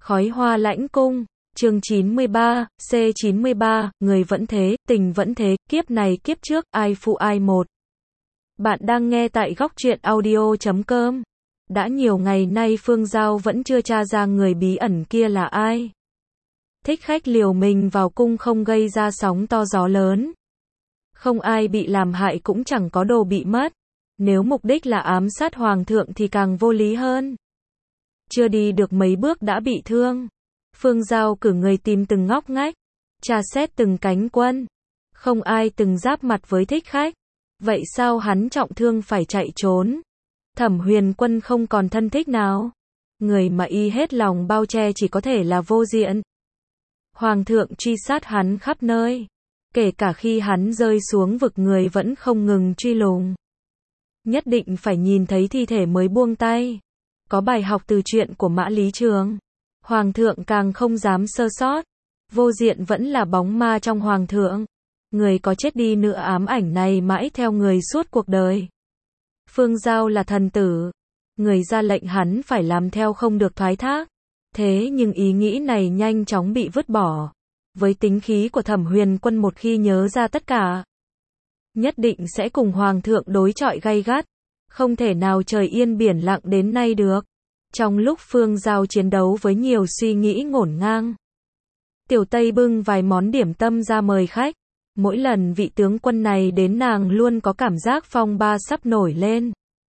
Khói hoa lãnh cung, chương 93, C93, người vẫn thế, tình vẫn thế, kiếp này kiếp trước, ai phụ ai một. Bạn đang nghe tại góc truyện audio.com. Đã nhiều ngày nay Phương Giao vẫn chưa tra ra người bí ẩn kia là ai. Thích khách liều mình vào cung không gây ra sóng to gió lớn. Không ai bị làm hại cũng chẳng có đồ bị mất. Nếu mục đích là ám sát hoàng thượng thì càng vô lý hơn. Chưa đi được mấy bước đã bị thương. Phương Giao cử người tìm từng ngóc ngách, tra xét từng cánh quân. Không ai từng giáp mặt với thích khách. Vậy sao hắn trọng thương phải chạy trốn? Thẩm Huyền Quân không còn thân thích nào. Người mà y hết lòng bao che chỉ có thể là Vô Diện. Hoàng thượng truy sát hắn khắp nơi. Kể cả khi hắn rơi xuống vực người vẫn không ngừng truy lùng. Nhất định phải nhìn thấy thi thể mới buông tay. Có bài học từ chuyện của Mã Lý Trường. Hoàng thượng càng không dám sơ sót. Vô Diện vẫn là bóng ma trong hoàng thượng. Người có chết đi nữa ám ảnh này mãi theo người suốt cuộc đời. Phương Giao là thần tử. Người ra lệnh hắn phải làm theo không được thoái thác. Thế nhưng ý nghĩ này nhanh chóng bị vứt bỏ. Với tính khí của Thẩm Huyền Quân một khi nhớ ra tất cả, nhất định sẽ cùng hoàng thượng đối chọi gay gắt. Không thể nào trời yên biển lặng đến nay được. Trong lúc Phương Giao chiến đấu với nhiều suy nghĩ ngổn ngang, Tiểu Tây bưng vài món điểm tâm ra mời khách. Mỗi lần vị tướng quân này đến nàng luôn có cảm giác phong ba sắp nổi lên.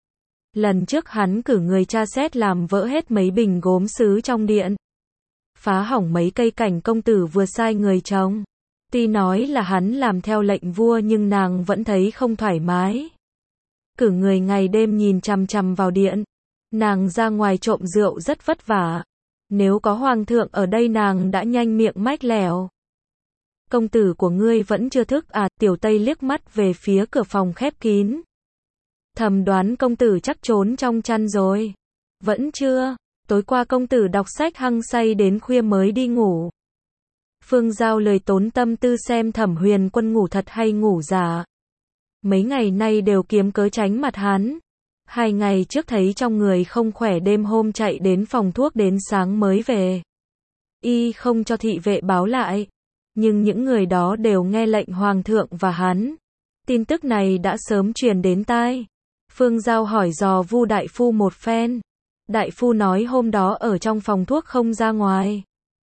Lần trước hắn cử người tra xét làm vỡ hết mấy bình gốm sứ trong điện. Phá hỏng mấy cây cảnh công tử vừa sai người trồng. Tuy nói là hắn làm theo lệnh vua nhưng nàng vẫn thấy không thoải mái. Cử người ngày đêm nhìn chằm chằm vào điện. Nàng ra ngoài trộm rượu rất vất vả. Nếu có hoàng thượng ở đây nàng đã nhanh miệng mách lẻo. Công tử của ngươi vẫn chưa thức à? Tiểu Tây liếc mắt về phía cửa phòng khép kín. Thầm đoán công tử chắc trốn trong chăn rồi. Vẫn chưa. Tối qua công tử đọc sách hăng say đến khuya mới đi ngủ. Phương Giao lời tốn tâm tư xem Thẩm Huyền Quân ngủ thật hay ngủ giả. Mấy ngày nay đều kiếm cớ tránh mặt hắn. 2 ngày trước thấy trong người không khỏe đêm hôm chạy đến phòng thuốc đến sáng mới về. Y không cho thị vệ báo lại. Nhưng những người đó đều nghe lệnh hoàng thượng và hắn. Tin tức này đã sớm truyền đến tai. Phương Giao hỏi dò Vu đại phu một phen. Đại phu nói hôm đó ở trong phòng thuốc không ra ngoài.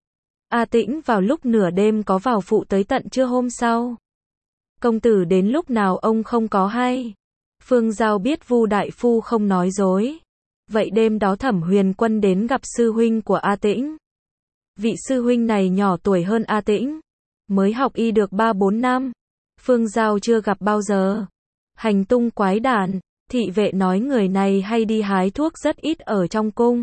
A Tĩnh vào lúc nửa đêm có vào phụ tới tận trưa hôm sau. Công tử đến lúc nào ông không có hay. Phương Giao biết Vu đại phu không nói dối. Vậy đêm đó Thẩm Huyền Quân đến gặp sư huynh của A Tĩnh. Vị sư huynh này nhỏ tuổi hơn A Tĩnh. Mới học y được 3-4 năm. Phương Giao chưa gặp bao giờ. Hành tung quái đản. Thị vệ nói người này hay đi hái thuốc rất ít ở trong cung.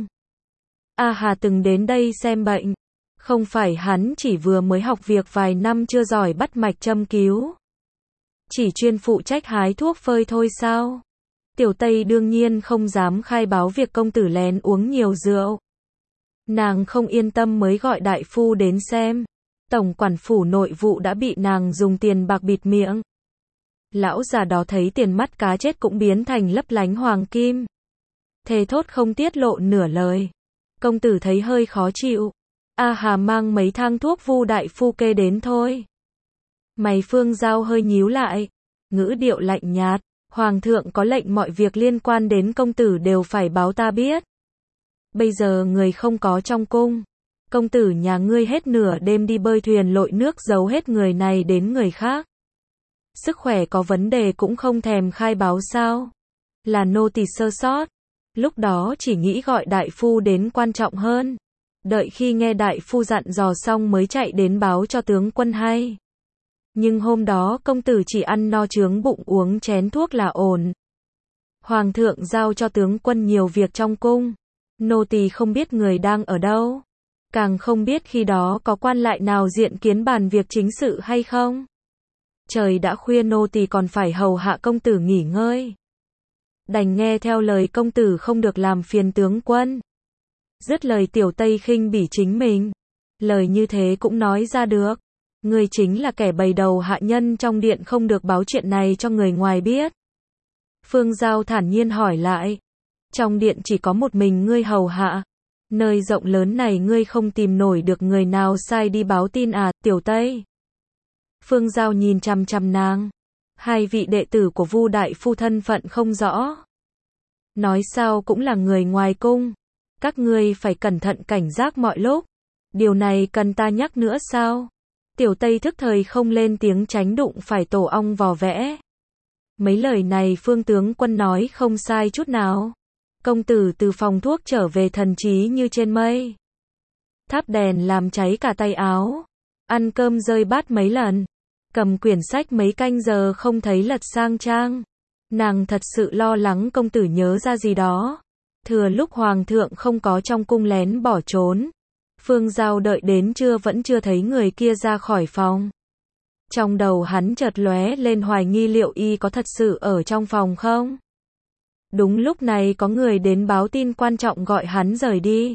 A Hà từng đến đây xem bệnh. Không phải hắn chỉ vừa mới học việc vài năm chưa giỏi bắt mạch châm cứu. Chỉ chuyên phụ trách hái thuốc phơi thôi sao? Tiểu Tây đương nhiên không dám khai báo việc công tử lén uống nhiều rượu. Nàng không yên tâm mới gọi đại phu đến xem. Tổng quản phủ nội vụ đã bị nàng dùng tiền bạc bịt miệng. Lão già đó thấy tiền mắt cá chết cũng biến thành lấp lánh hoàng kim. Thề thốt không tiết lộ nửa lời. Công tử thấy hơi khó chịu. A Hà mang mấy thang thuốc Vu đại phu kê đến thôi. Mày Phương Giao hơi nhíu lại. Ngữ điệu lạnh nhạt. Hoàng thượng có lệnh mọi việc liên quan đến công tử đều phải báo ta biết. Bây giờ người không có trong cung. Công tử nhà ngươi hết nửa đêm đi bơi thuyền lội nước giấu hết người này đến người khác. Sức khỏe có vấn đề cũng không thèm khai báo sao? Là nô tỳ sơ sót. Lúc đó chỉ nghĩ gọi đại phu đến quan trọng hơn. Đợi khi nghe đại phu dặn dò xong mới chạy đến báo cho tướng quân hay. Nhưng hôm đó công tử chỉ ăn no chướng bụng uống chén thuốc là ổn. Hoàng thượng giao cho tướng quân nhiều việc trong cung. Nô tỳ không biết người đang ở đâu. Càng không biết khi đó có quan lại nào diện kiến bàn việc chính sự hay không. Trời đã khuya nô tỳ còn phải hầu hạ công tử nghỉ ngơi. Đành nghe theo lời công tử không được làm phiền tướng quân. Dứt lời Tiểu Tây khinh bỉ chính mình. Lời như thế cũng nói ra được. Ngươi chính là kẻ bày đầu hạ nhân trong điện không được báo chuyện này cho người ngoài biết. Phương Giao thản nhiên hỏi lại. Trong điện chỉ có một mình ngươi hầu hạ. Nơi rộng lớn này ngươi không tìm nổi được người nào sai đi báo tin à, Tiểu Tây? Phương Giao nhìn chằm chằm nàng. Hai vị đệ tử của Vu đại phu thân phận không rõ. Nói sao cũng là người ngoài cung. Các ngươi phải cẩn thận cảnh giác mọi lúc. Điều này cần ta nhắc nữa sao? Tiểu Tây thức thời không lên tiếng tránh đụng phải tổ ong vò vẽ. Mấy lời này Phương tướng quân nói không sai chút nào. Công tử từ phòng thuốc trở về thần trí như trên mây. Thắp đèn làm cháy cả tay áo. Ăn cơm rơi bát mấy lần. Cầm quyển sách mấy canh giờ không thấy lật sang trang. Nàng thật sự lo lắng công tử nhớ ra gì đó. Thừa lúc hoàng thượng không có trong cung lén bỏ trốn. Phương Giao đợi đến trưa vẫn chưa thấy người kia ra khỏi phòng. Trong đầu hắn chợt lóe lên hoài nghi liệu y có thật sự ở trong phòng không? Đúng lúc này có người đến báo tin quan trọng gọi hắn rời đi.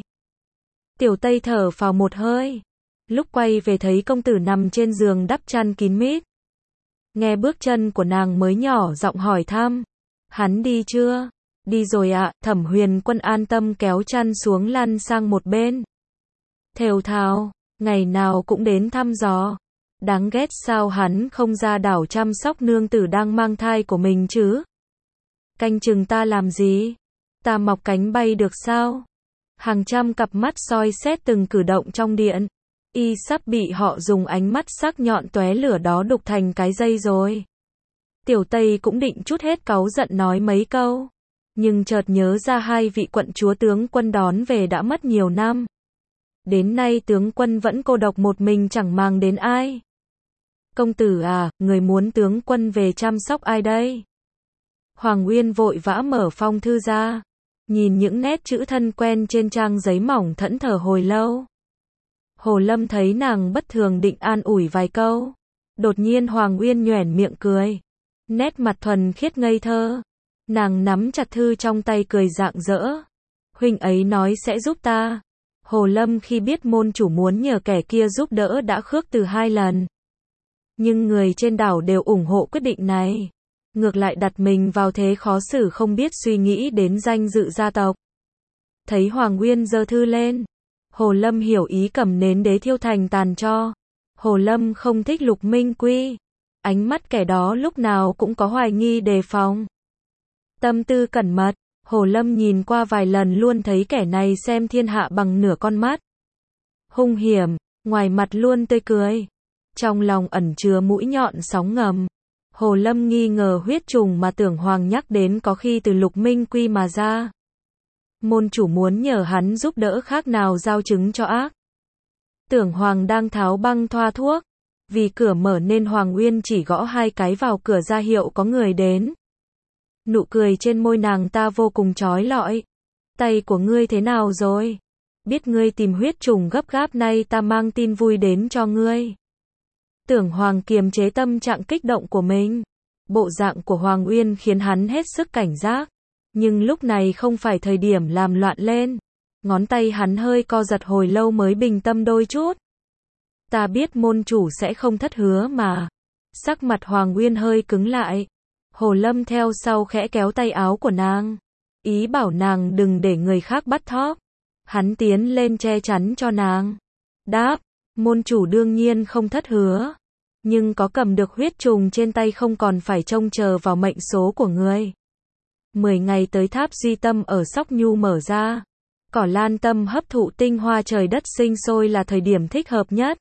Tiểu Tây thở phào một hơi. Lúc quay về thấy công tử nằm trên giường đắp chăn kín mít. Nghe bước chân của nàng mới nhỏ giọng hỏi thăm. Hắn đi chưa? Đi rồi ạ. Thẩm Huyền Quân an tâm kéo chăn xuống lăn sang một bên. Thều thào, ngày nào cũng đến thăm dò. Đáng ghét sao hắn không ra đảo chăm sóc nương tử đang mang thai của mình chứ? Canh chừng ta làm gì? Ta mọc cánh bay được sao? Hàng trăm cặp mắt soi xét từng cử động trong điện. Y sắp bị họ dùng ánh mắt sắc nhọn tóe lửa đó đục thành cái dây rồi. Tiểu Tây cũng định trút hết cáu giận nói mấy câu. Nhưng chợt nhớ ra hai vị quận chúa tướng quân đón về đã mất nhiều năm. Đến nay tướng quân vẫn cô độc một mình chẳng mang đến ai. Công tử à, người muốn tướng quân về chăm sóc ai đây? Hoàng Uyên vội vã mở phong thư ra. Nhìn những nét chữ thân quen trên trang giấy mỏng thẫn thờ hồi lâu. Hồ Lâm thấy nàng bất thường định an ủi vài câu. Đột nhiên Hoàng Uyên nhoẻn miệng cười. Nét mặt thuần khiết ngây thơ. Nàng nắm chặt thư trong tay cười rạng rỡ. Huynh ấy nói sẽ giúp ta. Hồ Lâm khi biết môn chủ muốn nhờ kẻ kia giúp đỡ đã khước từ 2 lần. Nhưng người trên đảo đều ủng hộ quyết định này. Ngược lại đặt mình vào thế khó xử không biết suy nghĩ đến danh dự gia tộc. Thấy Hoàng Uyên giơ thư lên. Hồ Lâm hiểu ý cầm nến đế thiêu thành tàn tro. Hồ Lâm không thích Lục Minh Quy. Ánh mắt kẻ đó lúc nào cũng có hoài nghi đề phòng. Tâm tư cẩn mật. Hồ Lâm nhìn qua vài lần luôn thấy kẻ này xem thiên hạ bằng nửa con mắt. Hung hiểm, ngoài mặt luôn tươi cười. Trong lòng ẩn chứa mũi nhọn sóng ngầm. Hồ Lâm nghi ngờ huyết trùng mà Tưởng Hoàng nhắc đến có khi từ Lục Minh Quy mà ra. Môn chủ muốn nhờ hắn giúp đỡ khác nào giao chứng cho ác. Tưởng Hoàng đang tháo băng thoa thuốc. Vì cửa mở nên Hoàng Uyên chỉ gõ 2 cái vào cửa ra hiệu có người đến. Nụ cười trên môi nàng ta vô cùng chói lọi. Tay của ngươi thế nào rồi? Biết ngươi tìm huyết trùng gấp gáp nay ta mang tin vui đến cho ngươi. Tưởng Hoàng kiềm chế tâm trạng kích động của mình. Bộ dạng của Hoàng Uyên khiến hắn hết sức cảnh giác. Nhưng lúc này không phải thời điểm làm loạn lên. Ngón tay hắn hơi co giật hồi lâu mới bình tâm đôi chút. Ta biết môn chủ sẽ không thất hứa mà. Sắc mặt Hoàng Uyên hơi cứng lại. Hồ Lâm theo sau khẽ kéo tay áo của nàng. Ý bảo nàng đừng để người khác bắt thóp. Hắn tiến lên che chắn cho nàng. Đáp, môn chủ đương nhiên không thất hứa. Nhưng có cầm được huyết trùng trên tay không còn phải trông chờ vào mệnh số của người. 10 ngày tới tháp duy tâm ở Sóc Nhu mở ra. Cỏ lan tâm hấp thụ tinh hoa trời đất sinh sôi là thời điểm thích hợp nhất.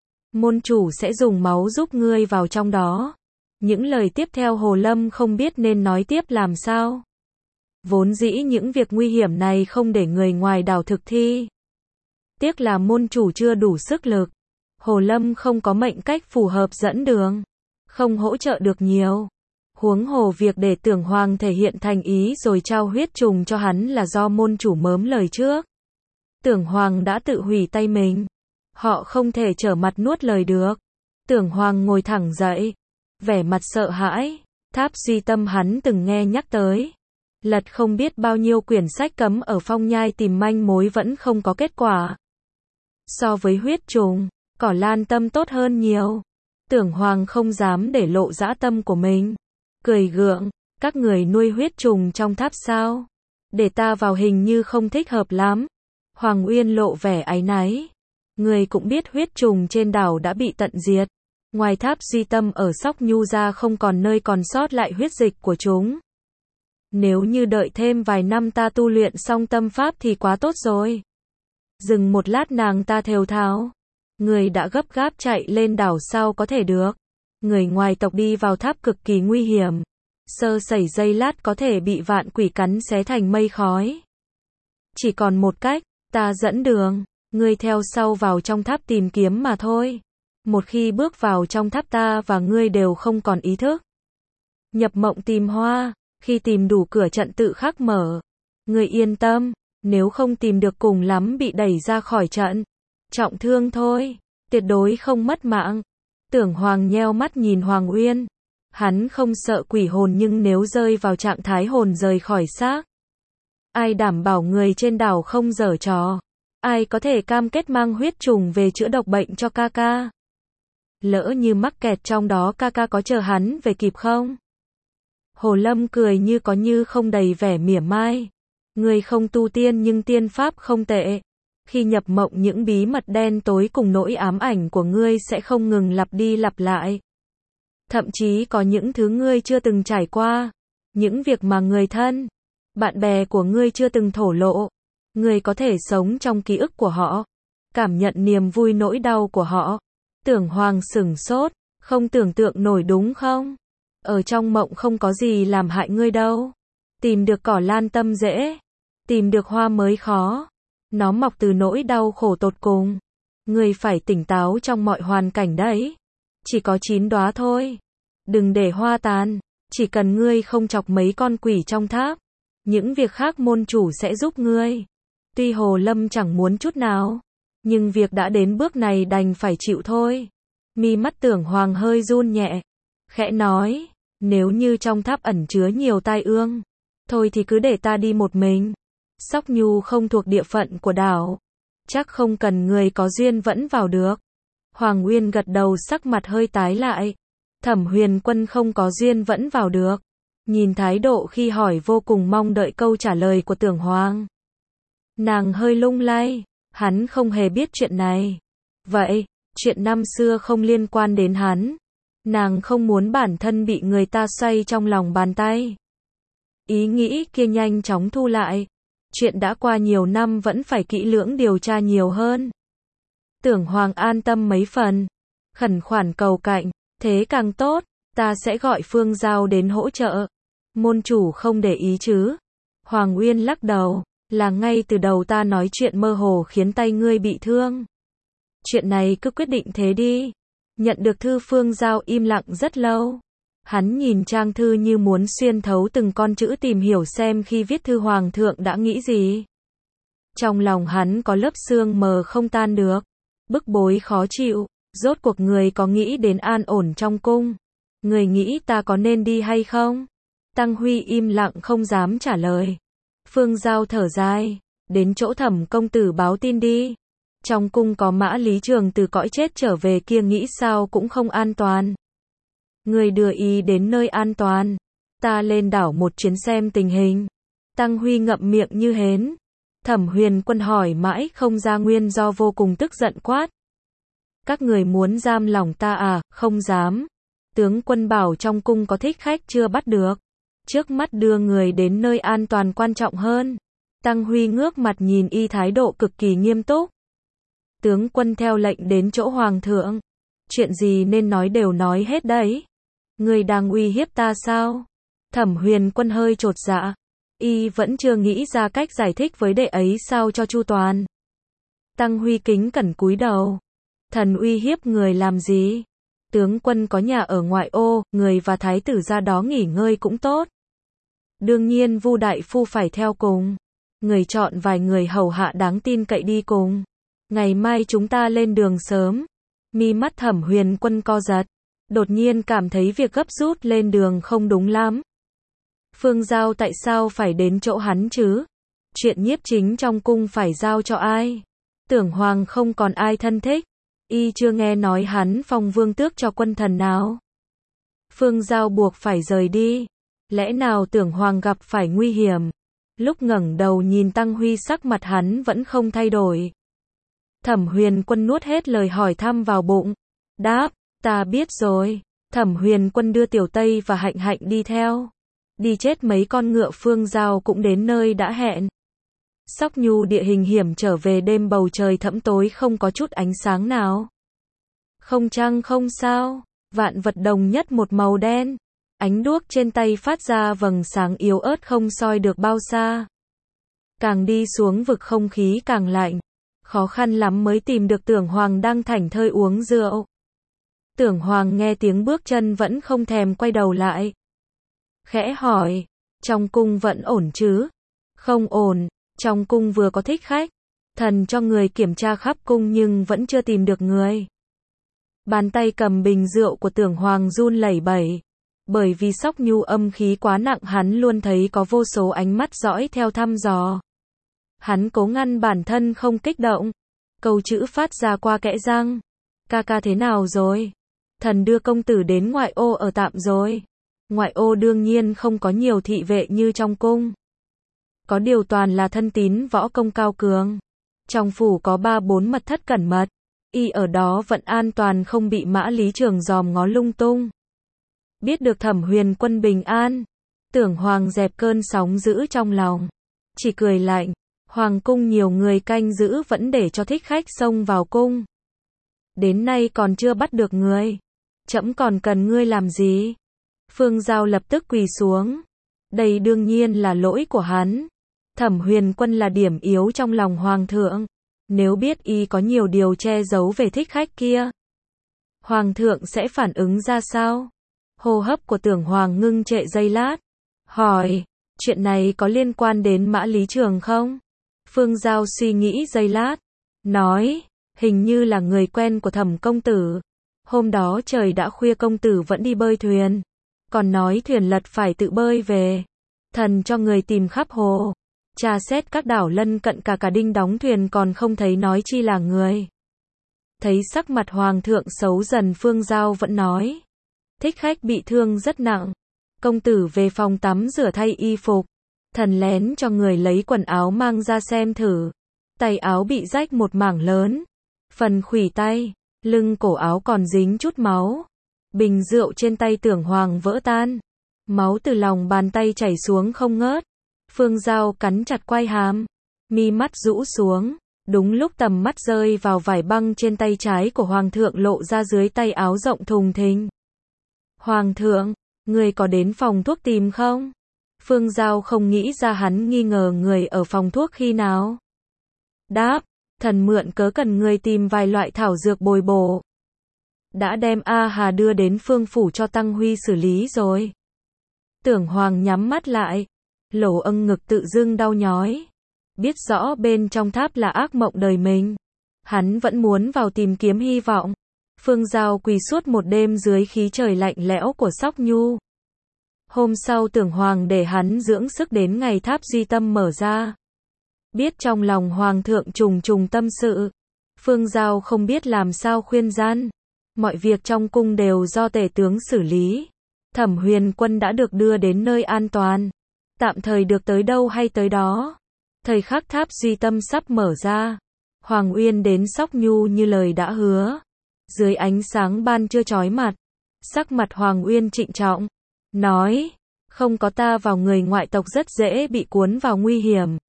Môn chủ sẽ dùng máu giúp ngươi vào trong đó. Những lời tiếp theo Hồ Lâm không biết nên nói tiếp làm sao. Vốn dĩ những việc nguy hiểm này không để người ngoài đảo thực thi. Tiếc là môn chủ chưa đủ sức lực. Hồ Lâm không có mệnh cách phù hợp dẫn đường. Không hỗ trợ được nhiều. Huống hồ việc để Tưởng Hoàng thể hiện thành ý rồi trao huyết trùng cho hắn là do môn chủ mớm lời trước. Tưởng Hoàng đã tự hủy tay mình. Họ không thể trở mặt nuốt lời được. Tưởng Hoàng ngồi thẳng dậy. Vẻ mặt sợ hãi. Tháp duy tâm hắn từng nghe nhắc tới. Lật không biết bao nhiêu quyển sách cấm ở Phong Nhai tìm manh mối vẫn không có kết quả. So với huyết trùng, cỏ lan tâm tốt hơn nhiều. Tưởng Hoàng không dám để lộ dã tâm của mình. Cười gượng, các người nuôi huyết trùng trong tháp sao? Để ta vào hình như không thích hợp lắm. Hoàng Uyên lộ vẻ áy náy. Người cũng biết huyết trùng trên đảo đã bị tận diệt. Ngoài tháp duy tâm ở Sóc Nhu ra không còn nơi còn sót lại huyết dịch của chúng. Nếu như đợi thêm vài năm ta tu luyện xong tâm pháp thì quá tốt rồi. Dừng một lát nàng ta thều thào. Người đã gấp gáp chạy lên đảo sao có thể được. Người ngoài tộc đi vào tháp cực kỳ nguy hiểm. Sơ sẩy giây lát có thể bị vạn quỷ cắn xé thành mây khói. Chỉ còn một cách, ta dẫn đường. Ngươi theo sau vào trong tháp tìm kiếm mà thôi. Một khi bước vào trong tháp ta và ngươi đều không còn ý thức. Nhập mộng tìm hoa, khi tìm đủ cửa trận tự khắc mở. Ngươi yên tâm, nếu không tìm được cùng lắm bị đẩy ra khỏi trận. Trọng thương thôi, tuyệt đối không mất mạng. Tưởng Hoàng nheo mắt nhìn Hoàng Uyên. Hắn không sợ quỷ hồn nhưng nếu rơi vào trạng thái hồn rời khỏi xác. Ai đảm bảo người trên đảo không giở trò? Ai có thể cam kết mang huyết trùng về chữa độc bệnh cho ca ca? Lỡ như mắc kẹt trong đó ca ca có chờ hắn về kịp không? Hồ Lâm cười như có như không đầy vẻ mỉa mai. Người không tu tiên nhưng tiên pháp không tệ. Khi nhập mộng những bí mật đen tối cùng nỗi ám ảnh của ngươi sẽ không ngừng lặp đi lặp lại. Thậm chí có những thứ ngươi chưa từng trải qua. Những việc mà người thân, bạn bè của ngươi chưa từng thổ lộ. Ngươi có thể sống trong ký ức của họ. Cảm nhận niềm vui nỗi đau của họ. Tưởng Hoàng sửng sốt. Không tưởng tượng nổi đúng không? Ở trong mộng không có gì làm hại ngươi đâu. Tìm được cỏ lan tâm dễ. Tìm được hoa mới khó. Nó mọc từ nỗi đau khổ tột cùng. Ngươi phải tỉnh táo trong mọi hoàn cảnh đấy. Chỉ có 9 đóa thôi. Đừng để hoa tàn. Chỉ cần ngươi không chọc mấy con quỷ trong tháp. Những việc khác môn chủ sẽ giúp ngươi. Tuy Hồ Lâm chẳng muốn chút nào. Nhưng việc đã đến bước này đành phải chịu thôi. Mi mắt Tưởng Hoàng hơi run nhẹ. Khẽ nói. Nếu như trong tháp ẩn chứa nhiều tai ương. Thôi thì cứ để ta đi một mình. Sóc Nhu không thuộc địa phận của đảo. Chắc không cần người có duyên vẫn vào được. Hoàng Uyên gật đầu sắc mặt hơi tái lại. Thẩm Huyền Quân không có duyên vẫn vào được. Nhìn thái độ khi hỏi vô cùng mong đợi câu trả lời của Tưởng Hoàng. Nàng hơi lung lay. Hắn không hề biết chuyện này. Vậy, chuyện năm xưa không liên quan đến hắn. Nàng không muốn bản thân bị người ta xoay trong lòng bàn tay. Ý nghĩ kia nhanh chóng thu lại. Chuyện đã qua nhiều năm vẫn phải kỹ lưỡng điều tra nhiều hơn. Tưởng Hoàng an tâm mấy phần. Khẩn khoản cầu cạnh. Thế càng tốt. Ta sẽ gọi Phương Giao đến hỗ trợ. Môn chủ không để ý chứ? Hoàng Uyên lắc đầu. Là ngay từ đầu ta nói chuyện mơ hồ khiến tay ngươi bị thương. Chuyện này cứ quyết định thế đi. Nhận được thư Phương Giao im lặng rất lâu. Hắn nhìn trang thư như muốn xuyên thấu từng con chữ tìm hiểu xem khi viết thư Hoàng thượng đã nghĩ gì. Trong lòng hắn có lớp sương mờ không tan được. Bức bối khó chịu. Rốt cuộc người có nghĩ đến an ổn trong cung. Người nghĩ ta có nên đi hay không? Tăng Huy im lặng không dám trả lời. Phương Giao thở dài. Đến chỗ Thẩm công tử báo tin đi. Trong cung có Mã Lý Trường từ cõi chết trở về kia nghĩ sao cũng không an toàn. Người đưa ý đến nơi an toàn. Ta lên đảo một chuyến xem tình hình. Tăng Huy ngậm miệng như hến. Thẩm Huyền Quân hỏi mãi không ra nguyên do vô cùng tức giận quát. Các người muốn giam lòng ta à? Không dám. Tướng quân bảo trong cung có thích khách chưa bắt được. Trước mắt đưa người đến nơi an toàn quan trọng hơn. Tăng Huy ngước mặt nhìn y thái độ cực kỳ nghiêm túc. Tướng quân theo lệnh đến chỗ Hoàng thượng. Chuyện gì nên nói đều nói hết đấy. Người đang uy hiếp ta sao? Thẩm Huyền Quân hơi chột dạ. Y vẫn chưa nghĩ ra cách giải thích với đệ ấy sao cho chu toàn. Tăng Huy kính cẩn cúi đầu. Thần uy hiếp người làm gì? Tướng quân có nhà ở ngoại ô, người và thái tử ra đó nghỉ ngơi cũng tốt. Đương nhiên Vu đại phu phải theo cùng. Người chọn vài người hầu hạ đáng tin cậy đi cùng. Ngày mai chúng ta lên đường sớm. Mi mắt Thẩm Huyền Quân co giật. Đột nhiên cảm thấy việc gấp rút lên đường không đúng lắm. Phương Giao tại sao phải đến chỗ hắn chứ? Chuyện nhiếp chính trong cung phải giao cho ai? Tưởng Hoàng không còn ai thân thích. Y chưa nghe nói hắn phong vương tước cho quân thần nào. Phương Giao buộc phải rời đi. Lẽ nào Tưởng Hoàng gặp phải nguy hiểm? Lúc ngẩng đầu nhìn Tăng Huy sắc mặt hắn vẫn không thay đổi. Thẩm Huyền Quân nuốt hết lời hỏi thăm vào bụng. Đáp, ta biết rồi. Thẩm Huyền Quân đưa Tiểu Tây và Hạnh Hạnh đi theo. Đi chết mấy con ngựa. Phương Giao cũng đến nơi đã hẹn. Sóc Nhu địa hình hiểm trở về đêm, bầu trời thẫm tối không có chút ánh sáng nào. Không trăng không sao, vạn vật đồng nhất một màu đen. Ánh đuốc trên tay phát ra vầng sáng yếu ớt không soi được bao xa. Càng đi xuống vực không khí càng lạnh. Khó khăn lắm mới tìm được Tưởng Hoàng đang thảnh thơi uống rượu. Tưởng Hoàng nghe tiếng bước chân vẫn không thèm quay đầu lại. Khẽ hỏi, trong cung vẫn ổn chứ? Không ổn, trong cung vừa có thích khách. Thần cho người kiểm tra khắp cung nhưng vẫn chưa tìm được người. Bàn tay cầm bình rượu của Tưởng Hoàng run lẩy bẩy. Bởi vì Sóc Nhu âm khí quá nặng, hắn luôn thấy có vô số ánh mắt dõi theo thăm dò. Hắn cố ngăn bản thân không kích động. Câu chữ phát ra qua kẽ răng. Ca ca thế nào rồi? Thần đưa công tử đến ngoại ô ở tạm rồi. Ngoại ô đương nhiên không có nhiều thị vệ như trong cung. Có điều toàn là thân tín võ công cao cường. Trong phủ có 3-4 mật thất cẩn mật. Y ở đó vẫn an toàn, không bị Mã Lý Trường dòm ngó lung tung. Biết được Thẩm Huyền Quân bình an, Tưởng Hoàng dẹp cơn sóng dữ trong lòng. Chỉ cười lạnh, Hoàng cung nhiều người canh giữ vẫn để cho thích khách xông vào cung. Đến nay còn chưa bắt được người. Trẫm còn cần ngươi làm gì? Phương Giao lập tức quỳ xuống. Đây đương nhiên là lỗi của hắn. Thẩm Huyền Quân là điểm yếu trong lòng Hoàng thượng. Nếu biết y có nhiều điều che giấu về thích khách kia, Hoàng thượng sẽ phản ứng ra sao? Hô hấp của Tưởng Hoàng ngưng trệ giây lát. Hỏi, chuyện này có liên quan đến Mã Lý Trường không? Phương Giao suy nghĩ giây lát. Nói, hình như là người quen của Thẩm công tử. Hôm đó trời đã khuya công tử vẫn đi bơi thuyền. Còn nói thuyền lật phải tự bơi về. Thần cho người tìm khắp hồ. Tra xét các đảo lân cận, cả đinh đóng thuyền còn không thấy, nói chi là người. Thấy sắc mặt Hoàng thượng xấu dần, Phương Giao vẫn nói. Thích khách bị thương rất nặng. Công tử về phòng tắm rửa thay y phục. Thần lén cho người lấy quần áo mang ra xem thử. Tay áo bị rách một mảng lớn. Phần khuỷu tay, lưng cổ áo còn dính chút máu. Bình rượu trên tay Tưởng Hoàng vỡ tan. Máu từ lòng bàn tay chảy xuống không ngớt. Phương Giao cắn chặt quai hàm. Mi mắt rũ xuống. Đúng lúc tầm mắt rơi vào vải băng trên tay trái của Hoàng thượng lộ ra dưới tay áo rộng thùng thình. Hoàng thượng, người có đến phòng thuốc tìm không? Phương Giao không nghĩ ra hắn nghi ngờ người ở phòng thuốc khi nào. Đáp, thần mượn cớ cần người tìm vài loại thảo dược bồi bổ. Đã đem A Hà đưa đến Phương phủ cho Tăng Huy xử lý rồi. Tưởng Hoàng nhắm mắt lại. Lỗ âng ngực tự dưng đau nhói. Biết rõ bên trong tháp là ác mộng đời mình. Hắn vẫn muốn vào tìm kiếm hy vọng. Phương Giao quỳ suốt một đêm dưới khí trời lạnh lẽo của Sóc Nhu. Hôm sau Tưởng Hoàng để hắn dưỡng sức, đến ngày tháp duy tâm mở ra. Biết trong lòng Hoàng thượng trùng trùng tâm sự. Phương Giao không biết làm sao khuyên gian. Mọi việc trong cung đều do tể tướng xử lý. Thẩm Huyền Quân đã được đưa đến nơi an toàn. Tạm thời được tới đâu hay tới đó. Thời khắc tháp duy tâm sắp mở ra. Hoàng Uyên đến Sóc Nhu như lời đã hứa. Dưới ánh sáng ban trưa chói mặt. Sắc mặt Hoàng Uyên trịnh trọng. Nói, không có ta vào, người ngoại tộc rất dễ bị cuốn vào nguy hiểm.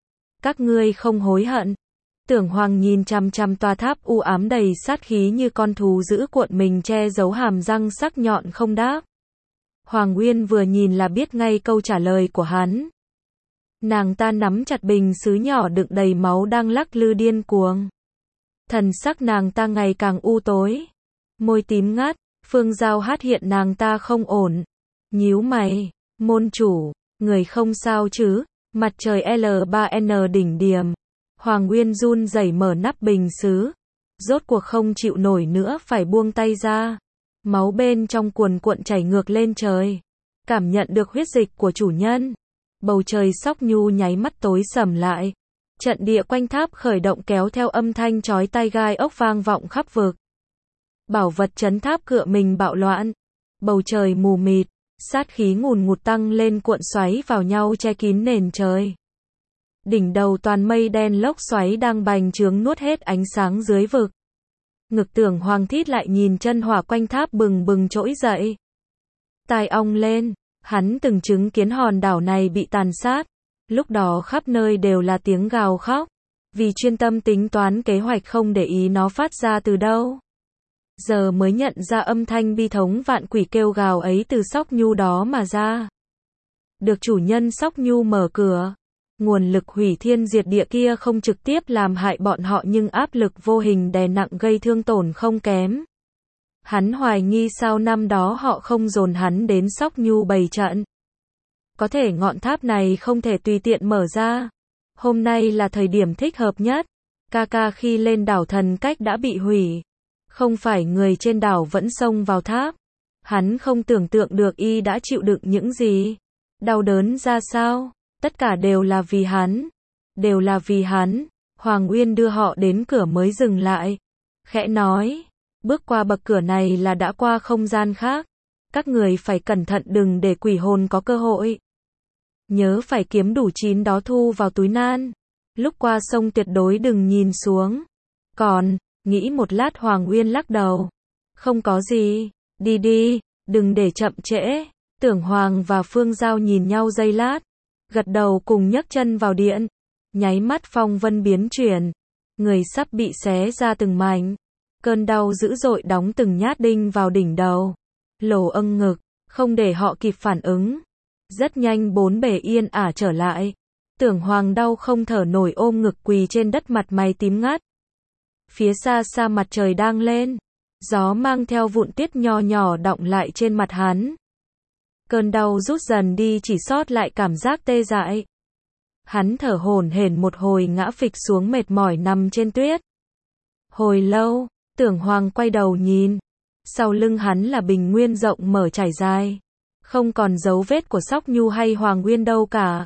Các ngươi không hối hận. Tưởng Hoàng nhìn chằm chằm tòa tháp u ám đầy sát khí như con thú dữ, cuộn mình che giấu hàm răng sắc nhọn không đáp. Hoàng Uyên vừa nhìn là biết ngay câu trả lời của hắn. Nàng ta nắm chặt bình sứ nhỏ đựng đầy máu đang lắc lư điên cuồng. Thần sắc nàng ta ngày càng u tối. Môi tím ngắt, Phương Giao hát hiện nàng ta không ổn. Nhíu mày, môn chủ, người không sao chứ? Mặt trời L3N đỉnh điểm. Hoàng Uyên run rẩy mở nắp bình sứ. Rốt cuộc không chịu nổi nữa phải buông tay ra. Máu bên trong cuồn cuộn chảy ngược lên trời. Cảm nhận được huyết dịch của chủ nhân. Bầu trời Sóc Nhu nháy mắt tối sầm lại. Trận địa quanh tháp khởi động kéo theo âm thanh chói tai, gai ốc vang vọng khắp vực. Bảo vật trấn tháp cựa mình bạo loạn. Bầu trời mù mịt. sát khí ngùn ngụt tăng lên cuộn xoáy vào nhau che kín nền trời. Đỉnh đầu toàn mây đen lốc xoáy đang bành trướng nuốt hết ánh sáng dưới vực. Ngực Tưởng Hoàng thít lại nhìn chân hỏa quanh tháp bừng bừng trỗi dậy. Tai ong lên, hắn từng chứng kiến hòn đảo này bị tàn sát. Lúc đó khắp nơi đều là tiếng gào khóc. Vì chuyên tâm tính toán kế hoạch không để ý nó phát ra từ đâu. Giờ mới nhận ra âm thanh bi thống vạn quỷ kêu gào ấy từ Sóc Nhu đó mà ra. Được chủ nhân Sóc Nhu mở cửa. Nguồn lực hủy thiên diệt địa kia không trực tiếp làm hại bọn họ nhưng áp lực vô hình đè nặng gây thương tổn không kém. Hắn hoài nghi sao năm đó họ không dồn hắn đến Sóc Nhu bày trận. Có thể ngọn tháp này không thể tùy tiện mở ra. Hôm nay là thời điểm thích hợp nhất. Ca khi lên đảo thần cách đã bị hủy. Không phải người trên đảo vẫn xông vào tháp. Hắn không tưởng tượng được y đã chịu đựng những gì. Đau đớn ra sao. Tất cả đều là vì hắn. Đều là vì hắn. Hoàng Uyên đưa họ đến cửa mới dừng lại. Khẽ nói. Bước qua bậc cửa này là đã qua không gian khác. Các người phải cẩn thận đừng để quỷ hồn có cơ hội. Nhớ phải kiếm đủ 9 đó thu vào túi nan. Lúc qua sông tuyệt đối đừng nhìn xuống. Còn, nghĩ một lát Hoàng Uyên lắc đầu. Không có gì, đi đi, đừng để chậm trễ. Tưởng Hoàng và Phương Giao nhìn nhau giây lát. Gật đầu cùng nhấc chân vào điện. Nháy mắt phong vân biến chuyển. Người sắp bị xé ra từng mảnh. Cơn đau dữ dội đóng từng nhát đinh vào đỉnh đầu. Lồ âng ngực, không để họ kịp phản ứng. Rất nhanh bốn bề yên ả trở lại. Tưởng Hoàng đau không thở nổi ôm ngực quỳ trên đất mặt mày tím ngắt. Phía xa xa mặt trời đang lên. Gió mang theo vụn tiết nho nhỏ đọng lại trên mặt hắn. Cơn đau rút dần đi chỉ sót lại cảm giác tê dại. Hắn thở hổn hển một hồi ngã phịch xuống mệt mỏi nằm trên tuyết. Hồi lâu, Tưởng Hoàng quay đầu nhìn. Sau lưng hắn là bình nguyên rộng mở trải dài. Không còn dấu vết của Sóc Nhu hay Hoàng Uyên đâu cả.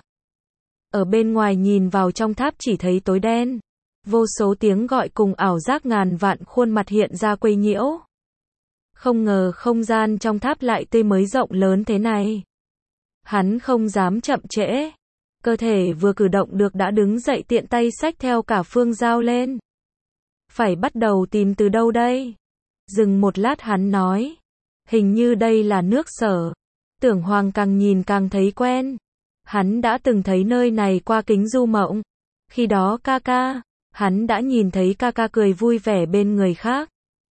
Ở bên ngoài nhìn vào trong tháp chỉ thấy tối đen. Vô số tiếng gọi cùng ảo giác ngàn vạn khuôn mặt hiện ra quấy nhiễu. Không ngờ không gian trong tháp lại tươi mới rộng lớn thế này. Hắn không dám chậm trễ. Cơ thể vừa cử động được đã đứng dậy tiện tay xách theo cả Phương Giao lên. Phải bắt đầu tìm từ đâu đây? Dừng một lát hắn nói. Hình như đây là nước Sở. Tưởng Hoàng càng nhìn càng thấy quen. Hắn đã từng thấy nơi này qua kính du mộng. Khi đó hắn đã nhìn thấy ca cười vui vẻ bên người khác.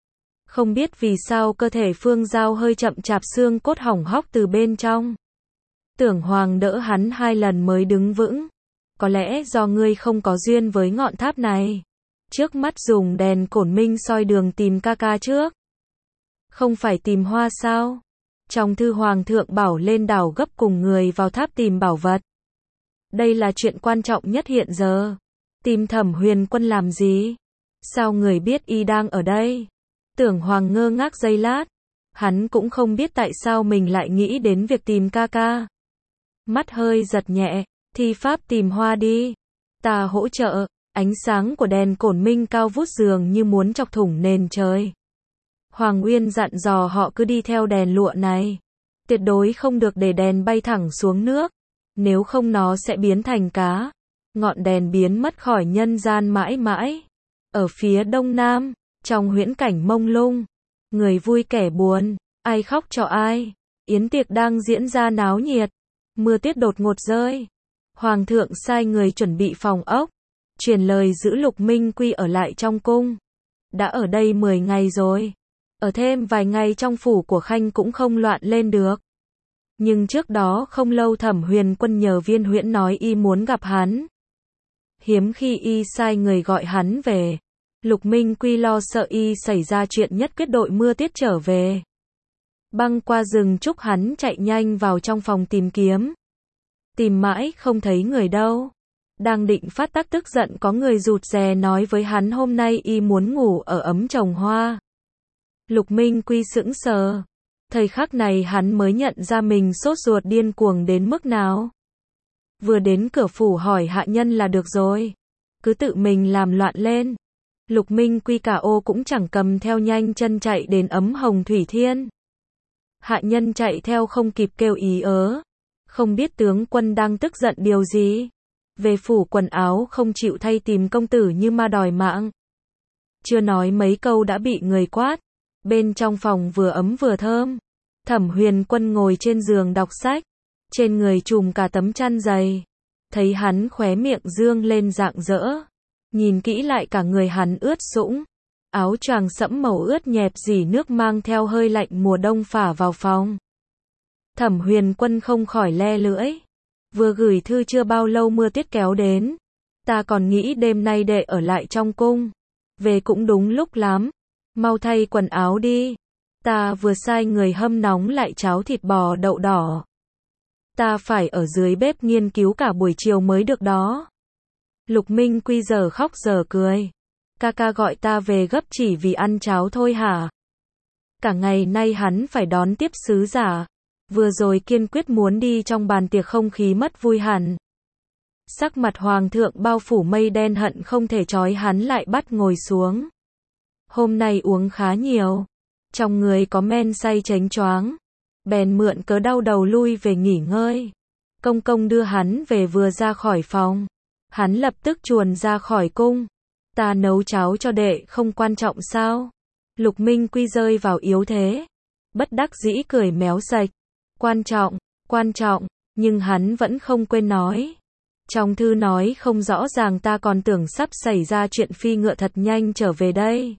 Không biết vì sao cơ thể Phương Giao hơi chậm chạp xương cốt hỏng hóc từ bên trong. Tưởng Hoàng đỡ hắn 2 lần mới đứng vững. Có lẽ do ngươi không có duyên với ngọn tháp này. Trước mắt dùng đèn cổn minh soi đường tìm ca trước. Không phải tìm hoa sao? Trong thư Hoàng thượng bảo lên đảo gấp cùng người vào tháp tìm bảo vật. Đây là chuyện quan trọng nhất hiện giờ. Tìm Thẩm Huyền Quân làm gì? Sao người biết y đang ở đây? Tưởng Hoàng ngơ ngác giây lát. Hắn cũng không biết tại sao mình lại nghĩ đến việc tìm ca. Mắt hơi giật nhẹ. Thi pháp tìm hoa đi. Ta hỗ trợ. Ánh sáng của đèn cổn minh cao vút dường như muốn chọc thủng nền trời. Hoàng Uyên dặn dò họ cứ đi theo đèn lụa này. Tuyệt đối không được để đèn bay thẳng xuống nước. Nếu không nó sẽ biến thành cá. Ngọn đèn biến mất khỏi nhân gian mãi mãi. Ở phía đông nam, trong huyễn cảnh mông lung. Người vui kẻ buồn, ai khóc cho ai. Yến tiệc đang diễn ra náo nhiệt. Mưa tuyết đột ngột rơi. Hoàng thượng sai người chuẩn bị phòng ốc. Truyền lời giữ Lục Minh Quy ở lại trong cung. Đã ở đây 10 ngày rồi. Ở thêm vài ngày trong phủ của Khanh cũng không loạn lên được. Nhưng trước đó không lâu Thẩm Huyền Quân nhờ Viên Huyễn nói y muốn gặp hắn. Hiếm khi y sai người gọi hắn về. Lục Minh Quy lo sợ y xảy ra chuyện nhất quyết đội mưa tiết trở về. Băng qua rừng trúc hắn chạy nhanh vào trong phòng tìm kiếm. Tìm mãi không thấy người đâu. Đang định phát tác tức giận có người rụt rè nói với hắn hôm nay y muốn ngủ ở ấm trồng hoa. Lục Minh Quy sững sờ. Thời khắc này hắn mới nhận ra mình sốt ruột điên cuồng đến mức nào. Vừa đến cửa phủ hỏi hạ nhân là được rồi. Cứ tự mình làm loạn lên. Lục Minh Quy cả ô cũng chẳng cầm theo nhanh chân chạy đến ấm Hồng Thủy Thiên. Hạ nhân chạy theo không kịp kêu ý ớ. Không biết tướng quân đang tức giận điều gì. Về phủ quần áo không chịu thay tìm công tử như ma đòi mạng. Chưa nói mấy câu đã bị người quát. Bên trong phòng vừa ấm vừa thơm. Thẩm Huyền Quân ngồi trên giường đọc sách. Trên người trùm cả tấm chăn dày. Thấy hắn khóe miệng dương lên rạng rỡ. Nhìn kỹ lại cả người hắn ướt sũng. Áo choàng sẫm màu ướt nhẹp dỉ nước mang theo hơi lạnh mùa đông phả vào phòng. Thẩm Huyền Quân không khỏi le lưỡi. Vừa gửi thư chưa bao lâu mưa tuyết kéo đến. Ta còn nghĩ đêm nay đệ ở lại trong cung. Về cũng đúng lúc lắm. Mau thay quần áo đi. Ta vừa sai người hâm nóng lại cháo thịt bò đậu đỏ. Ta phải ở dưới bếp nghiên cứu cả buổi chiều mới được đó. Lục Minh Quy giờ khóc giờ cười. Ca gọi ta về gấp chỉ vì ăn cháo thôi hả? Cả ngày nay hắn phải đón tiếp sứ giả. Vừa rồi kiên quyết muốn đi trong bàn tiệc không khí mất vui hẳn. Sắc mặt hoàng thượng bao phủ mây đen hận không thể trói hắn lại bắt ngồi xuống. Hôm nay uống khá nhiều. Trong người có men say chánh choáng. Bèn mượn cớ đau đầu lui về nghỉ ngơi. Công công đưa hắn về vừa ra khỏi phòng. Hắn lập tức chuồn ra khỏi cung. Ta nấu cháo cho đệ không quan trọng sao? Lục Minh Quy rơi vào yếu thế. Bất đắc dĩ cười méo sạch. Quan trọng, nhưng hắn vẫn không quên nói. Trong thư nói không rõ ràng ta còn tưởng sắp xảy ra chuyện phi ngựa thật nhanh trở về đây.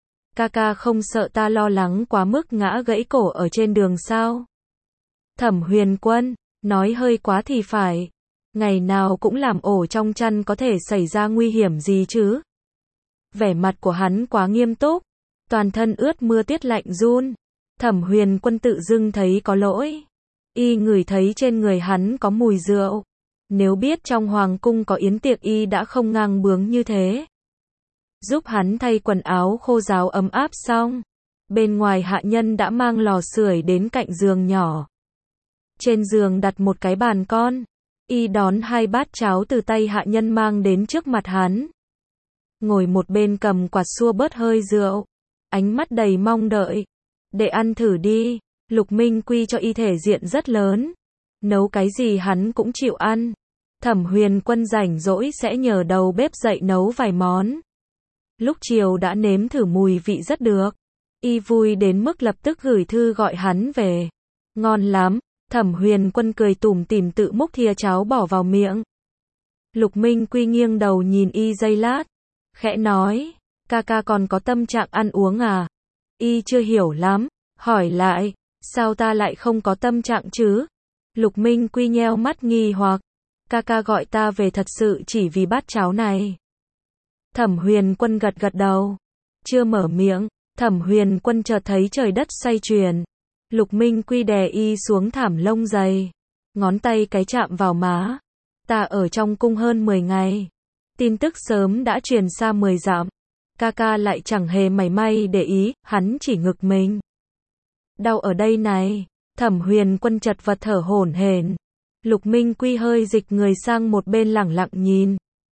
Ca không sợ ta lo lắng quá mức ngã gãy cổ ở trên đường sao? Thẩm Huyền Quân, nói hơi quá thì phải. Ngày nào cũng làm ổ trong chăn có thể xảy ra nguy hiểm gì chứ? Vẻ mặt của hắn quá nghiêm túc. Toàn thân ướt mưa tuyết lạnh run. Thẩm Huyền Quân tự dưng thấy có lỗi. Y ngửi thấy trên người hắn có mùi rượu. Nếu biết trong hoàng cung có yến tiệc y đã không ngang bướng như thế. Giúp hắn thay quần áo khô ráo ấm áp xong. Bên ngoài hạ nhân đã mang lò sưởi đến cạnh giường nhỏ. Trên giường đặt một cái bàn con. Y đón 2 bát cháo từ tay hạ nhân mang đến trước mặt hắn. Ngồi một bên cầm quạt xua bớt hơi rượu. Ánh mắt đầy mong đợi. Để ăn thử đi. Lục Minh Quy cho y thể diện rất lớn. Nấu cái gì hắn cũng chịu ăn. Thẩm Huyền Quân rảnh rỗi sẽ nhờ đầu bếp dậy nấu vài món. Lúc chiều đã nếm thử mùi vị rất được. Y vui đến mức lập tức gửi thư gọi hắn về. Ngon lắm. Thẩm Huyền Quân cười tủm tỉm tự múc thìa cháo bỏ vào miệng. Lục Minh Quy nghiêng đầu nhìn y giây lát. Khẽ nói. Ca còn có tâm trạng ăn uống à? Y chưa hiểu lắm. Hỏi lại. Sao ta lại không có tâm trạng chứ? Lục Minh Quy nheo mắt nghi hoặc. Ca gọi ta về thật sự chỉ vì bát cháo này. Thẩm Huyền Quân gật đầu. Chưa mở miệng. Thẩm Huyền Quân chợt thấy trời đất xoay chuyển. Lục Minh Quy đè y xuống thảm lông dày. Ngón tay cái chạm vào má. Ta ở trong cung hơn 10 ngày. Tin tức sớm đã truyền xa 10 dặm. Ca lại chẳng hề mảy may để ý, hắn chỉ ngực mình. Đau ở đây này. Thẩm Huyền Quân chật vật thở hổn hển. Lục Minh Quy hơi dịch người sang một bên lẳng lặng nhìn.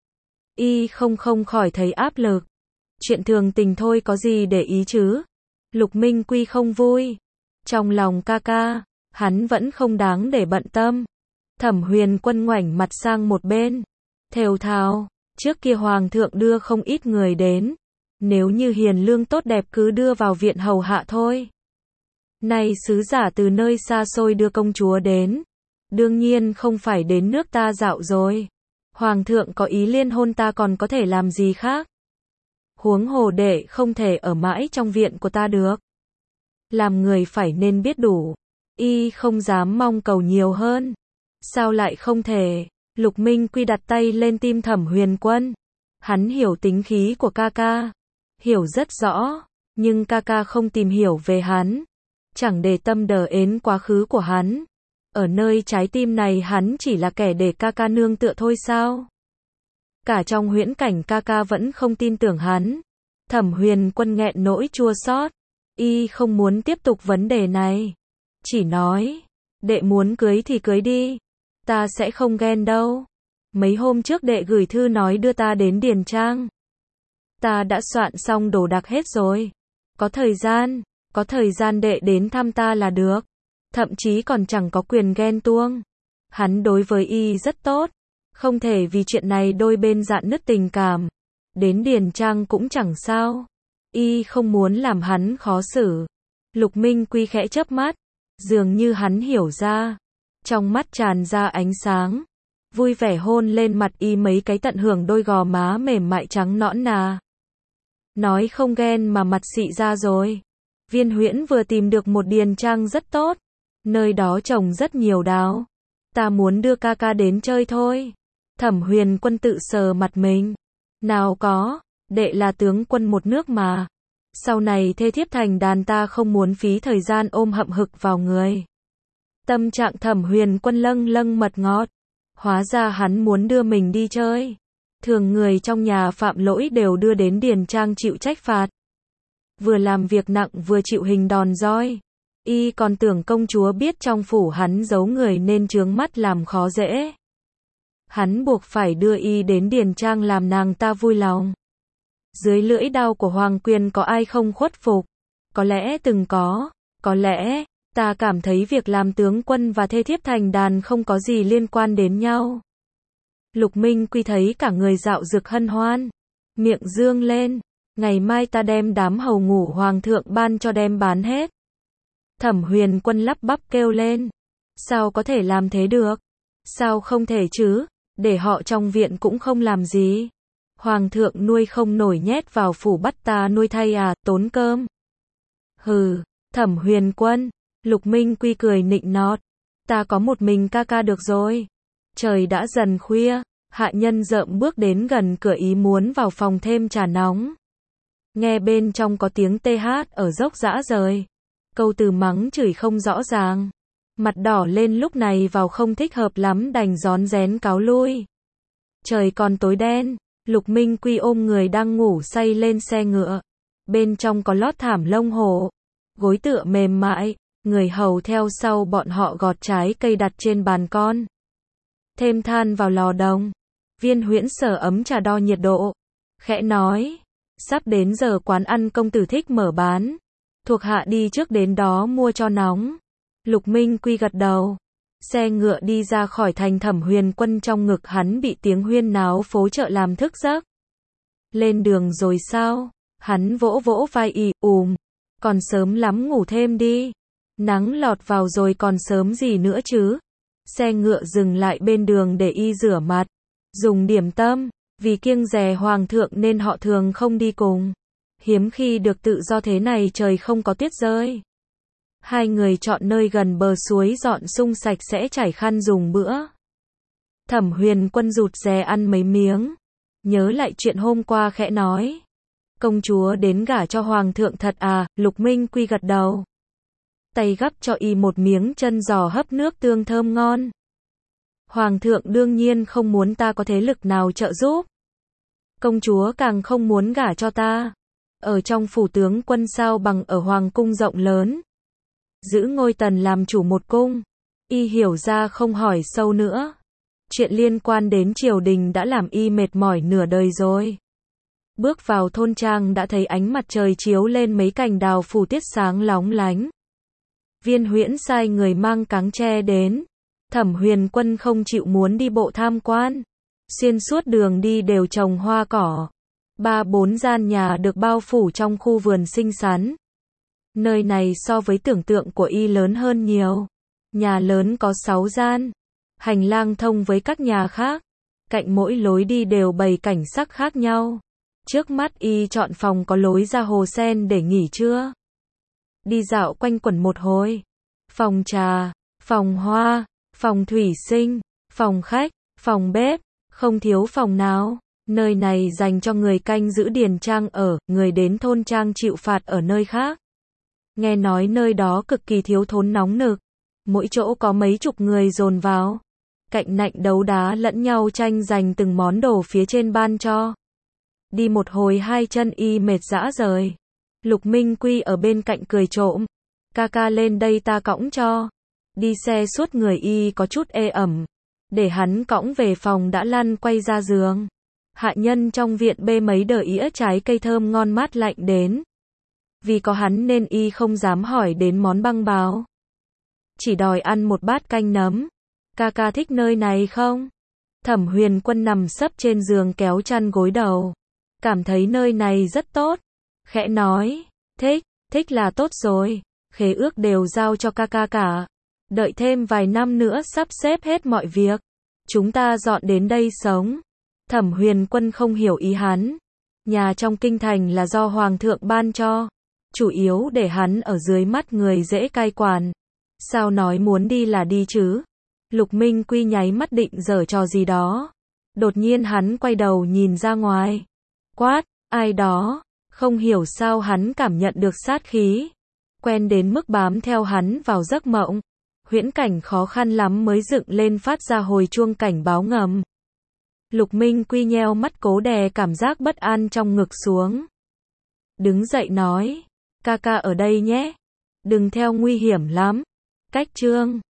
Y không khỏi thấy áp lực. Chuyện thường tình thôi có gì để ý chứ. Lục Minh Quy không vui. Trong lòng ca, hắn vẫn không đáng để bận tâm. Thẩm Huyền Quân ngoảnh mặt sang một bên. Thều thào, trước kia hoàng thượng đưa không ít người đến. Nếu như hiền lương tốt đẹp cứ đưa vào viện hầu hạ thôi. Nay sứ giả từ nơi xa xôi đưa công chúa đến. Đương nhiên không phải đến nước ta dạo rồi. Hoàng thượng có ý liên hôn ta còn có thể làm gì khác. Huống hồ đệ không thể ở mãi trong viện của ta được. Làm người phải nên biết đủ. Y không dám mong cầu nhiều hơn. Sao lại không thể? Lục Minh Quy đặt tay lên tim Thẩm Huyền Quân. Hắn hiểu tính khí của ca. Hiểu rất rõ. Nhưng ca không tìm hiểu về hắn. Chẳng để tâm đờ ến quá khứ của hắn. Ở nơi trái tim này hắn chỉ là kẻ để ca nương tựa thôi sao? Cả trong huyễn cảnh ca vẫn không tin tưởng hắn. Thẩm Huyền Quân nghẹn nỗi chua xót. Y không muốn tiếp tục vấn đề này. Chỉ nói. Đệ muốn cưới thì cưới đi. Ta sẽ không ghen đâu. Mấy hôm trước đệ gửi thư nói đưa ta đến Điền Trang. Ta đã soạn xong đồ đạc hết rồi. Có thời gian đệ đến thăm ta là được. thậm chí còn chẳng có quyền ghen tuông. Hắn đối với y rất tốt, không thể vì chuyện này đôi bên rạn nứt tình cảm. Đến điền trang cũng chẳng sao. Y không muốn làm hắn khó xử. Lục Minh Quy khẽ chớp mắt, dường như hắn hiểu ra. Trong mắt tràn ra ánh sáng, vui vẻ hôn lên mặt y mấy cái tận hưởng đôi gò má mềm mại trắng nõn nà. Nói không ghen mà mặt xị ra rồi. Viên Huyễn vừa tìm được một điền trang rất tốt, nơi đó trồng rất nhiều đào. Ta muốn đưa ca ca đến chơi thôi. Thẩm Huyền Quân tự sờ mặt mình. Nào có, đệ là tướng quân một nước mà. Sau này thê thiếp thành đàn ta không muốn phí thời gian ôm hậm hực vào người. Tâm trạng Thẩm Huyền Quân lâng lâng mật ngọt. Hóa ra hắn muốn đưa mình đi chơi. Thường người trong nhà phạm lỗi đều đưa đến điền trang chịu trách phạt. Vừa làm việc nặng vừa chịu hình đòn roi. Y còn tưởng công chúa biết trong phủ hắn giấu người nên trướng mắt làm khó dễ. Hắn buộc phải đưa y đến điền trang làm nàng ta vui lòng. Dưới lưỡi đao của Hoàng Quyền có ai không khuất phục? Có lẽ từng có lẽ, ta cảm thấy việc làm tướng quân và thê thiếp thành đàn không có gì liên quan đến nhau. Lục Minh Quy thấy cả người dạo dực hân hoan, miệng dương lên, ngày mai ta đem đám hầu ngủ hoàng thượng ban cho đem bán hết. Thẩm Huyền Quân lắp bắp kêu lên, sao có thể làm thế được? Sao không thể chứ? Để họ trong viện cũng không làm gì. Hoàng thượng nuôi không nổi nhét vào phủ bắt ta nuôi thay à, tốn cơm. Hừ, Thẩm Huyền Quân, Lục Minh Quy cười nịnh nọt, ta có một mình ca ca được rồi. Trời đã dần khuya, hạ nhân rợm bước đến gần cửa ý muốn vào phòng thêm trà nóng. Nghe bên trong có tiếng tê hát ở dốc dã rời. Câu từ mắng chửi không rõ ràng. Mặt đỏ lên lúc này vào không thích hợp lắm đành rón rén cáo lui. Trời còn tối đen, Lục Minh Quy ôm người đang ngủ say lên xe ngựa. Bên trong có lót thảm lông hổ, gối tựa mềm mại, người hầu theo sau bọn họ gọt trái cây đặt trên bàn con. Thêm than vào lò đồng. Viên Huyễn sở ấm trà đo nhiệt độ, khẽ nói, sắp đến giờ quán ăn công tử thích mở bán. Thuộc hạ đi trước đến đó mua cho nóng. Lục Minh Quy gật đầu. Xe ngựa đi ra khỏi thành. Thẩm Huyền Quân trong ngực hắn bị tiếng huyên náo phố chợ làm thức giấc. Lên đường rồi sao? Hắn vỗ vỗ vai y, còn sớm lắm ngủ thêm đi. Nắng lọt vào rồi còn sớm gì nữa chứ? Xe ngựa dừng lại bên đường để y rửa mặt, dùng điểm tâm. Vì kiêng dè hoàng thượng nên họ thường không đi cùng. Hiếm khi được tự do thế này trời không có tuyết rơi. Hai người chọn nơi gần bờ suối dọn sung sạch sẽ trải khăn dùng bữa. Thẩm Huyền Quân rụt rè ăn mấy miếng. Nhớ lại chuyện hôm qua khẽ nói. Công chúa đến gả cho hoàng thượng thật à? Lục Minh Quy gật đầu. Tay gắp cho y một miếng chân giò hấp nước tương thơm ngon. Hoàng thượng đương nhiên không muốn ta có thế lực nào trợ giúp. Công chúa càng không muốn gả cho ta. Ở trong phủ tướng quân sao bằng ở hoàng cung rộng lớn. Giữ ngôi tần làm chủ một cung. Y hiểu ra không hỏi sâu nữa. Chuyện liên quan đến triều đình đã làm y mệt mỏi nửa đời rồi. Bước vào thôn trang đã thấy ánh mặt trời chiếu lên mấy cành đào phủ tiết sáng lóng lánh. Viên Huyễn sai người mang cáng tre đến. Thẩm Huyền Quân không chịu muốn đi bộ tham quan. Xuyên suốt đường đi đều trồng hoa cỏ. 3-4 gian nhà được bao phủ trong khu vườn xinh xắn. Nơi này so với tưởng tượng của y lớn hơn nhiều. Nhà lớn có 6 gian. Hành lang thông với các nhà khác. Cạnh mỗi lối đi đều bày cảnh sắc khác nhau. Trước mắt y chọn phòng có lối ra hồ sen để nghỉ trưa. Đi dạo quanh quẩn một hồi. Phòng trà, phòng hoa, phòng thủy sinh, phòng khách, phòng bếp, không thiếu phòng nào. Nơi này dành cho người canh giữ điền trang ở, người đến thôn trang chịu phạt ở nơi khác. Nghe nói nơi đó cực kỳ thiếu thốn nóng nực. Mỗi chỗ có mấy chục người dồn vào. Cạnh nạnh đấu đá lẫn nhau tranh giành từng món đồ phía trên ban cho. Đi một hồi hai chân y mệt rã rời. Lục Minh Quy ở bên cạnh cười trộm. Ca ca lên đây ta cõng cho. Đi xe suốt người y có chút ê ẩm. Để hắn cõng về phòng đã lăn quay ra giường. Hạ nhân trong viện bê mấy đờ ĩa trái cây thơm ngon mát lạnh đến. Vì có hắn nên y không dám hỏi đến món băng bào. chỉ đòi ăn một bát canh nấm. Ca ca thích nơi này không? Thẩm Huyền Quân nằm sấp trên giường kéo chăn gối đầu. Cảm thấy nơi này rất tốt. Khẽ nói, thích là tốt rồi. Khế ước đều giao cho ca ca cả. Đợi thêm vài năm nữa sắp xếp hết mọi việc. Chúng ta dọn đến đây sống. Thẩm Huyền Quân không hiểu ý hắn. Nhà trong kinh thành là do Hoàng thượng ban cho. Chủ yếu để hắn ở dưới mắt người dễ cai quản. Sao nói muốn đi là đi chứ? Lục Minh Quy nháy mắt định giở trò gì đó. Đột nhiên hắn quay đầu nhìn ra ngoài. Quát, ai đó? Không hiểu sao hắn cảm nhận được sát khí. Quen đến mức bám theo hắn vào giấc mộng. Huyễn cảnh khó khăn lắm mới dựng lên phát ra hồi chuông cảnh báo ngầm. Lục Minh Quy nheo mắt cố đè cảm giác bất an trong ngực xuống. Đứng dậy nói, ca ca ở đây nhé. Đừng theo nguy hiểm lắm. Cách chương